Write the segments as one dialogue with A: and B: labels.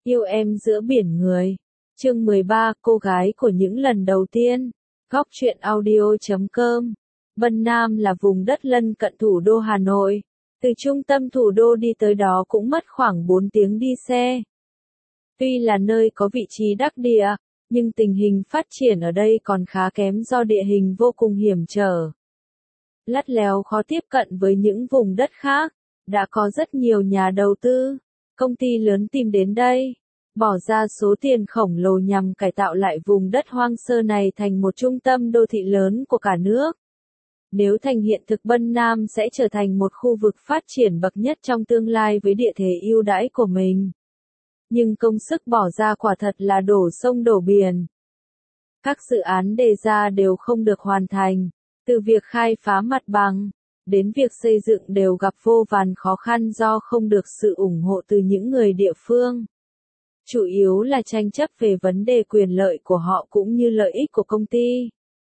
A: Yêu em giữa biển người. Chương 13, cô gái của những lần đầu tiên. Góc truyện audio.com. Vân Nam là vùng đất lân cận thủ đô Hà Nội. Từ trung tâm thủ đô đi tới đó cũng mất khoảng 4 tiếng đi xe. Tuy là nơi có vị trí đắc địa, nhưng tình hình phát triển ở đây còn khá kém do địa hình vô cùng hiểm trở. Lắt léo khó tiếp cận với những vùng đất khác. Đã có rất nhiều nhà đầu tư, công ty lớn tìm đến đây, bỏ ra số tiền khổng lồ nhằm cải tạo lại vùng đất hoang sơ này thành một trung tâm đô thị lớn của cả nước. Nếu thành hiện thực, Vân Nam sẽ trở thành một khu vực phát triển bậc nhất trong tương lai với địa thế ưu đãi của mình. Nhưng công sức bỏ ra quả thật là đổ sông đổ biển. Các dự án đề ra đều không được hoàn thành, từ việc khai phá mặt bằng đến việc xây dựng đều gặp vô vàn khó khăn do không được sự ủng hộ từ những người địa phương. Chủ yếu là tranh chấp về vấn đề quyền lợi của họ cũng như lợi ích của công ty.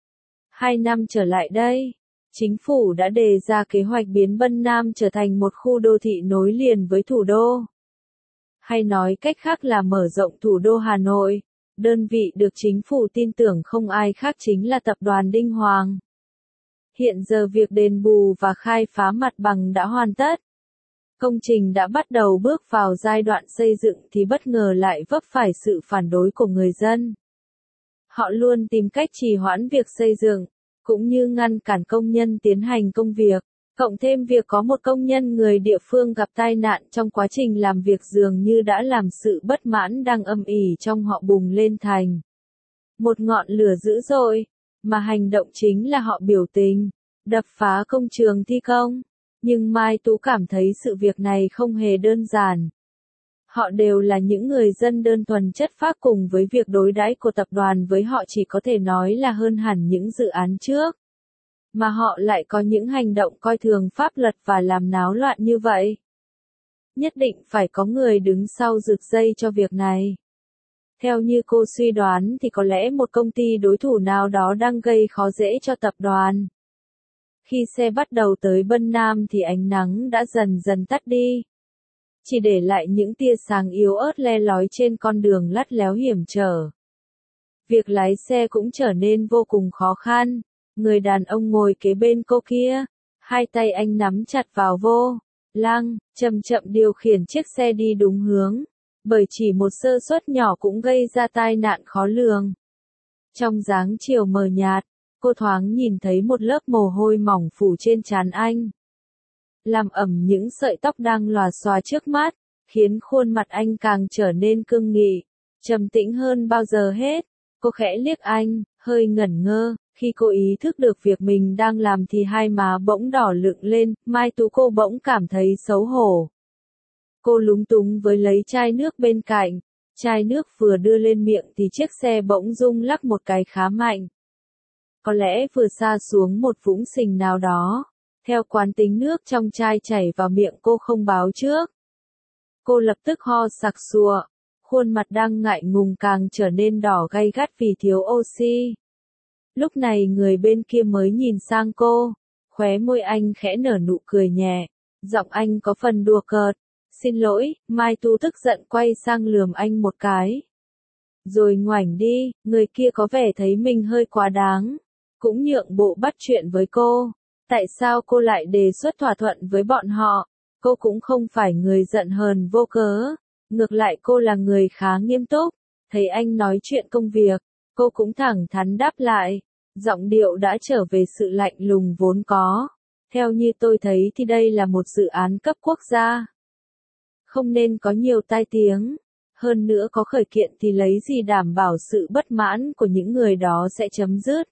A: 2 năm trở lại đây, chính phủ đã đề ra kế hoạch biến Vân Nam trở thành một khu đô thị nối liền với thủ đô. Hay nói cách khác là mở rộng thủ đô Hà Nội. Đơn vị được chính phủ tin tưởng không ai khác chính là tập đoàn Đinh Hoàng. Hiện giờ việc đền bù và khai phá mặt bằng đã hoàn tất. Công trình đã bắt đầu bước vào giai đoạn xây dựng thì bất ngờ lại vấp phải sự phản đối của người dân. Họ luôn tìm cách trì hoãn việc xây dựng, cũng như ngăn cản công nhân tiến hành công việc. Cộng thêm việc có một công nhân người địa phương gặp tai nạn trong quá trình làm việc dường như đã làm sự bất mãn đang âm ỉ trong họ bùng lên thành một ngọn lửa dữ dội. Mà hành động chính là họ biểu tình, đập phá công trường thi công. Nhưng Mai Tú cảm thấy sự việc này không hề đơn giản. Họ đều là những người dân đơn thuần chất phác, cùng với việc đối đãi của tập đoàn với họ chỉ có thể nói là hơn hẳn những dự án trước. Mà họ lại có những hành động coi thường pháp luật và làm náo loạn như vậy. Nhất định phải có người đứng sau rực dây cho việc này. Theo như cô suy đoán thì có lẽ một công ty đối thủ nào đó đang gây khó dễ cho tập đoàn. Khi xe bắt đầu tới Vân Nam thì ánh nắng đã dần dần tắt đi. Chỉ để lại những tia sáng yếu ớt le lói trên con đường lắt léo hiểm trở. Việc lái xe cũng trở nên vô cùng khó khăn. Người đàn ông ngồi kế bên cô kia, hai tay anh nắm chặt vào vô lăng, chậm chậm điều khiển chiếc xe đi đúng hướng. Bởi chỉ một sơ suất nhỏ cũng gây ra tai nạn khó lường. Trong dáng chiều mờ nhạt, cô thoáng nhìn thấy một lớp mồ hôi mỏng phủ trên trán anh. Làm ẩm những sợi tóc đang lòa xòa trước mắt, khiến khuôn mặt anh càng trở nên cương nghị, trầm tĩnh hơn bao giờ hết. Cô khẽ liếc anh, hơi ngẩn ngơ. Khi cô ý thức được việc mình đang làm thì hai má bỗng đỏ lựng lên, Mai Tú cô bỗng cảm thấy xấu hổ. Cô lúng túng với lấy chai nước bên cạnh. Chai nước vừa đưa lên miệng thì chiếc xe bỗng rung lắc một cái khá mạnh. Có lẽ vừa sa xuống một vũng sình nào đó. Theo quán tính, nước trong chai chảy vào miệng cô không báo trước. Cô lập tức ho sặc sụa. Khuôn mặt đang ngại ngùng càng trở nên đỏ gay gắt vì thiếu oxy. Lúc này người bên kia mới nhìn sang cô. Khóe môi anh khẽ nở nụ cười nhẹ. Giọng anh có phần đùa cợt. Xin lỗi, Mai Tú tức giận quay sang lườm anh một cái. Rồi ngoảnh đi, người kia có vẻ thấy mình hơi quá đáng. Cũng nhượng bộ bắt chuyện với cô. Tại sao cô lại đề xuất thỏa thuận với bọn họ? Cô cũng không phải người giận hờn vô cớ. Ngược lại cô là người khá nghiêm túc. Thấy anh nói chuyện công việc, cô cũng thẳng thắn đáp lại. Giọng điệu đã trở về sự lạnh lùng vốn có. Theo như tôi thấy thì đây là một dự án cấp quốc gia. Không nên có nhiều tai tiếng. Hơn nữa có khởi kiện thì lấy gì đảm bảo sự bất mãn của những người đó sẽ chấm dứt.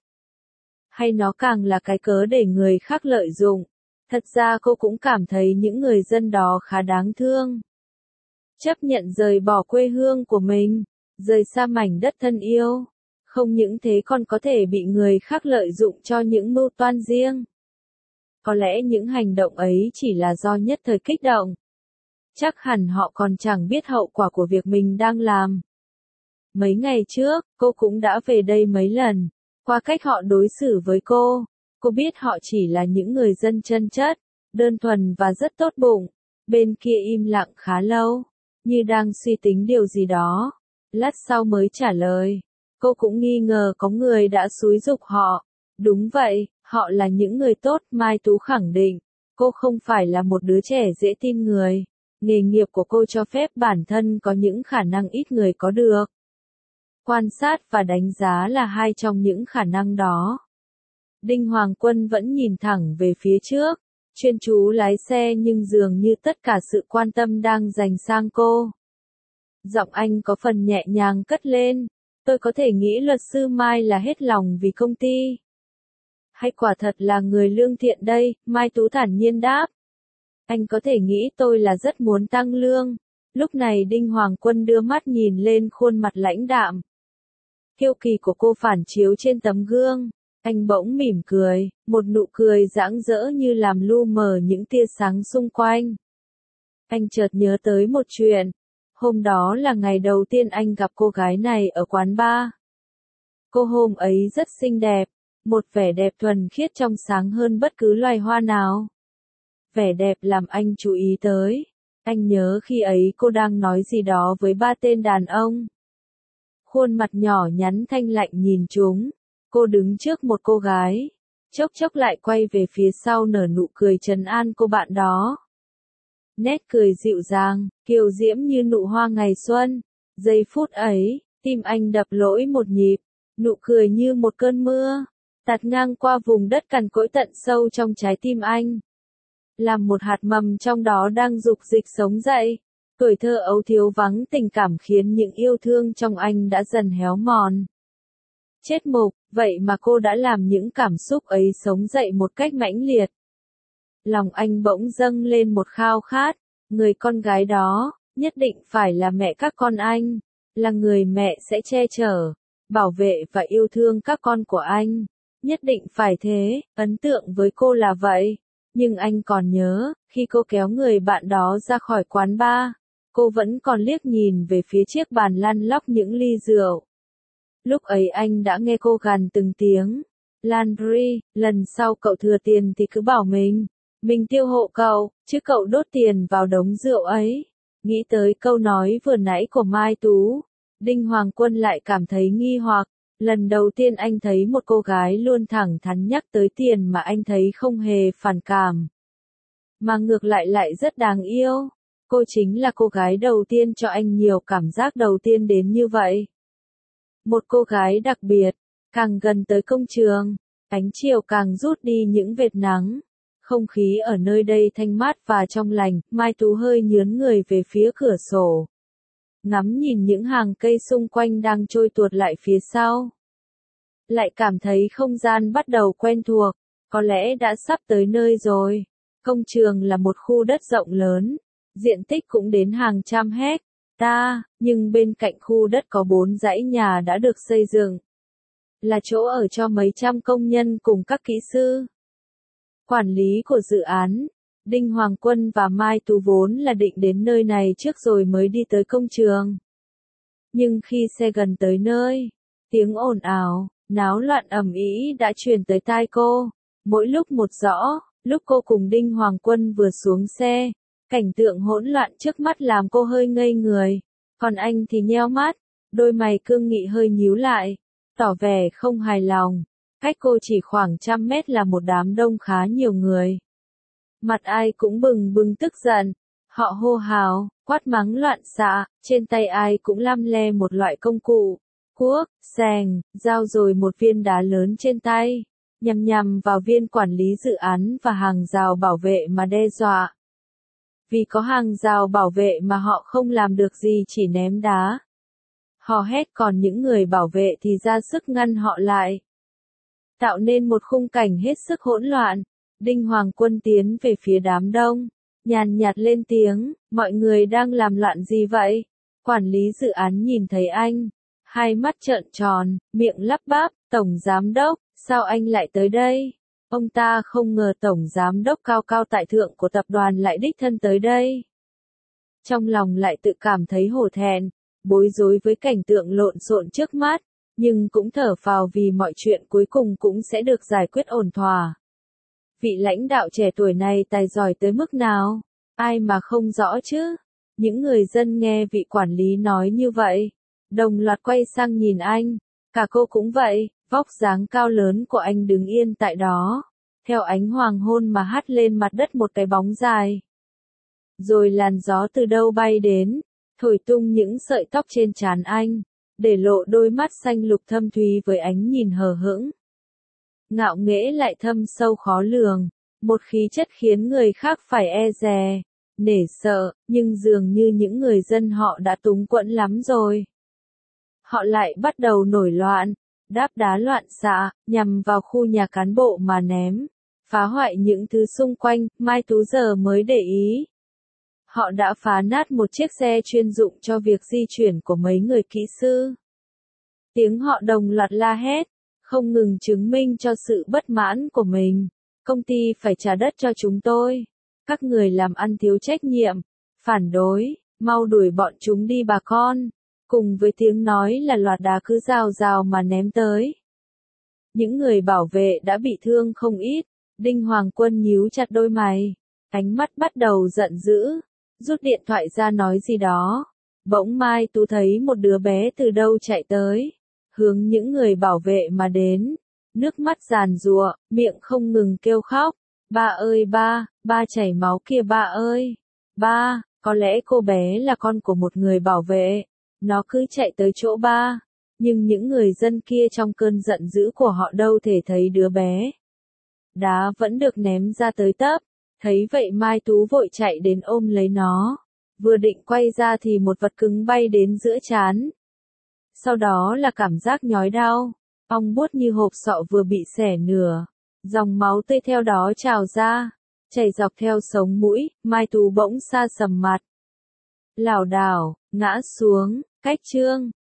A: Hay nó càng là cái cớ để người khác lợi dụng. Thật ra cô cũng cảm thấy những người dân đó khá đáng thương. Chấp nhận rời bỏ quê hương của mình, rời xa mảnh đất thân yêu. Không những thế còn có thể bị người khác lợi dụng cho những mưu toan riêng. Có lẽ những hành động ấy chỉ là do nhất thời kích động. Chắc hẳn họ còn chẳng biết hậu quả của việc mình đang làm. Mấy ngày trước, cô cũng đã về đây mấy lần. Qua cách họ đối xử với cô biết họ chỉ là những người dân chân chất, đơn thuần và rất tốt bụng. Bên kia im lặng khá lâu. như đang suy tính điều gì đó. Lát sau mới trả lời. Cô cũng nghi ngờ có người đã xúi giục họ. Đúng vậy, họ là những người tốt, Mai Tú khẳng định. Cô không phải là một đứa trẻ dễ tin người. Nghề nghiệp của cô cho phép bản thân có những khả năng ít người có được. Quan sát và đánh giá là hai trong những khả năng đó. Đinh Hoàng Quân vẫn nhìn thẳng về phía trước, chuyên chú lái xe nhưng dường như tất cả sự quan tâm đang dành sang cô. Giọng anh có phần nhẹ nhàng cất lên, tôi có thể nghĩ luật sư Mai là hết lòng vì công ty. Hay quả thật là người lương thiện đây, Mai Tú thản nhiên đáp. Anh có thể nghĩ tôi là rất muốn tăng lương. Lúc này Đinh Hoàng Quân đưa mắt nhìn lên khuôn mặt lãnh đạm. Kiêu kỳ của cô phản chiếu trên tấm gương. Anh bỗng mỉm cười, một nụ cười rạng rỡ như làm lu mờ những tia sáng xung quanh. Anh chợt nhớ tới một chuyện. Hôm đó là ngày đầu tiên anh gặp cô gái này ở quán bar. Cô hôm ấy rất xinh đẹp, một vẻ đẹp thuần khiết trong sáng hơn bất cứ loài hoa nào. Vẻ đẹp làm anh chú ý tới. Anh nhớ khi ấy cô đang nói gì đó với ba tên đàn ông. Khuôn mặt nhỏ nhắn thanh lạnh nhìn chúng. Cô đứng trước một cô gái. Chốc chốc lại quay về phía sau nở nụ cười trấn an cô bạn đó. Nét cười dịu dàng, kiều diễm như nụ hoa ngày xuân. Giây phút ấy, tim anh đập lỗi một nhịp. Nụ cười như một cơn mưa, tạt ngang qua vùng đất cằn cỗi tận sâu trong trái tim anh. Làm một hạt mầm trong đó đang dục dịch sống dậy. Tuổi thơ ấu thiếu vắng tình cảm khiến những yêu thương trong anh đã dần héo mòn. Chết mục, vậy mà cô đã làm những cảm xúc ấy sống dậy một cách mãnh liệt. Lòng anh bỗng dâng lên một khao khát, người con gái đó, nhất định phải là mẹ các con anh, là người mẹ sẽ che chở, bảo vệ và yêu thương các con của anh. Nhất định phải thế, ấn tượng với cô là vậy. Nhưng anh còn nhớ, khi cô kéo người bạn đó ra khỏi quán bar, cô vẫn còn liếc nhìn về phía chiếc bàn lăn lóc những ly rượu. Lúc ấy anh đã nghe cô gằn từng tiếng. Landry, lần sau cậu thừa tiền thì cứ bảo mình tiêu hộ cậu, chứ cậu đốt tiền vào đống rượu ấy. Nghĩ tới câu nói vừa nãy của Mai Tú, Đinh Hoàng Quân lại cảm thấy nghi hoặc. Lần đầu tiên anh thấy một cô gái luôn thẳng thắn nhắc tới tiền mà anh thấy không hề phản cảm. Mà ngược lại rất đáng yêu. Cô chính là cô gái đầu tiên cho anh nhiều cảm giác đầu tiên đến như vậy. Một cô gái đặc biệt, càng gần tới công trường, ánh chiều càng rút đi những vệt nắng. Không khí ở nơi đây thanh mát và trong lành, Mai Tú hơi nhướn người về phía cửa sổ. Ngắm nhìn những hàng cây xung quanh đang trôi tuột lại phía sau. Lại cảm thấy không gian bắt đầu quen thuộc, có lẽ đã sắp tới nơi rồi. Công trường là một khu đất rộng lớn, diện tích cũng đến hàng trăm hecta, nhưng bên cạnh khu đất có 4 dãy nhà đã được xây dựng. Là chỗ ở cho mấy trăm công nhân cùng các kỹ sư. Quản lý của dự án, Đinh Hoàng Quân và Mai Tú vốn là định đến nơi này trước rồi mới đi tới công trường. Nhưng khi xe gần tới nơi, tiếng ồn ào, náo loạn ầm ĩ đã truyền tới tai cô. Mỗi lúc một rõ, lúc cô cùng Đinh Hoàng Quân vừa xuống xe, cảnh tượng hỗn loạn trước mắt làm cô hơi ngây người. Còn anh thì nheo mắt, đôi mày cương nghị hơi nhíu lại, tỏ vẻ không hài lòng. Cách cô chỉ khoảng 100 mét là một đám đông khá nhiều người. Mặt ai cũng bừng bừng tức giận. Họ hô hào, quát mắng loạn xạ, trên tay ai cũng lăm le một loại công cụ. Cuốc, xẻng, dao rồi một viên đá lớn trên tay. Nhằm vào viên quản lý dự án và hàng rào bảo vệ mà đe dọa. Vì có hàng rào bảo vệ mà họ không làm được gì chỉ ném đá. Hò hét còn những người bảo vệ thì ra sức ngăn họ lại. Tạo nên một khung cảnh hết sức hỗn loạn. Đinh Hoàng Quân tiến về phía đám đông, nhàn nhạt lên tiếng, mọi người đang làm loạn gì vậy? Quản lý dự án nhìn thấy anh, hai mắt trợn tròn, miệng lắp bắp, Tổng Giám Đốc, sao anh lại tới đây? Ông ta không ngờ Tổng Giám Đốc cao cao tại thượng của tập đoàn lại đích thân tới đây. Trong lòng lại tự cảm thấy hổ thẹn, bối rối với cảnh tượng lộn xộn trước mắt, nhưng cũng thở phào vì mọi chuyện cuối cùng cũng sẽ được giải quyết ổn thỏa. Vị lãnh đạo trẻ tuổi này tài giỏi tới mức nào? Ai mà không rõ chứ? Những người dân nghe vị quản lý nói như vậy, đồng loạt quay sang nhìn anh, cả cô cũng vậy, vóc dáng cao lớn của anh đứng yên tại đó, theo ánh hoàng hôn mà hắt lên mặt đất một cái bóng dài. Rồi làn gió từ đâu bay đến, thổi tung những sợi tóc trên trán anh, để lộ đôi mắt xanh lục thâm thúy với ánh nhìn hờ hững. Ngạo nghễ lại thâm sâu khó lường, một khí chất khiến người khác phải e dè, nể sợ, nhưng dường như những người dân họ đã túng quẫn lắm rồi. Họ lại bắt đầu nổi loạn, đáp đá loạn xạ, nhằm vào khu nhà cán bộ mà ném, phá hoại những thứ xung quanh, Mai Tú giờ mới để ý. Họ đã phá nát một chiếc xe chuyên dụng cho việc di chuyển của mấy người kỹ sư. Tiếng họ đồng loạt la hét, không ngừng chứng minh cho sự bất mãn của mình. Công ty phải trả đất cho chúng tôi. Các người làm ăn thiếu trách nhiệm, phản đối, mau đuổi bọn chúng đi bà con. Cùng với tiếng nói là loạt đá cứ rào rào mà ném tới. Những người bảo vệ đã bị thương không ít. Đinh Hoàng Quân nhíu chặt đôi mày, ánh mắt bắt đầu giận dữ, rút điện thoại ra nói gì đó. Bỗng Mai Tú thấy một đứa bé từ đâu chạy tới, hướng những người bảo vệ mà đến, nước mắt giàn giụa, miệng không ngừng kêu khóc. Ba ơi ba, ba chảy máu kìa ba ơi. Ba, có lẽ cô bé là con của một người bảo vệ, nó cứ chạy tới chỗ ba, nhưng những người dân kia trong cơn giận dữ của họ đâu thể thấy đứa bé. Đá vẫn được ném ra tới tấp, thấy vậy Mai Tú vội chạy đến ôm lấy nó, vừa định quay ra thì một vật cứng bay đến giữa trán. Sau đó là cảm giác nhói đau, ong buốt như hộp sọ vừa bị xẻ nửa, dòng máu tươi theo đó trào ra, chảy dọc theo sống mũi, Mai Tú bỗng sa sầm mặt. Lảo đảo, ngã xuống, cách chương.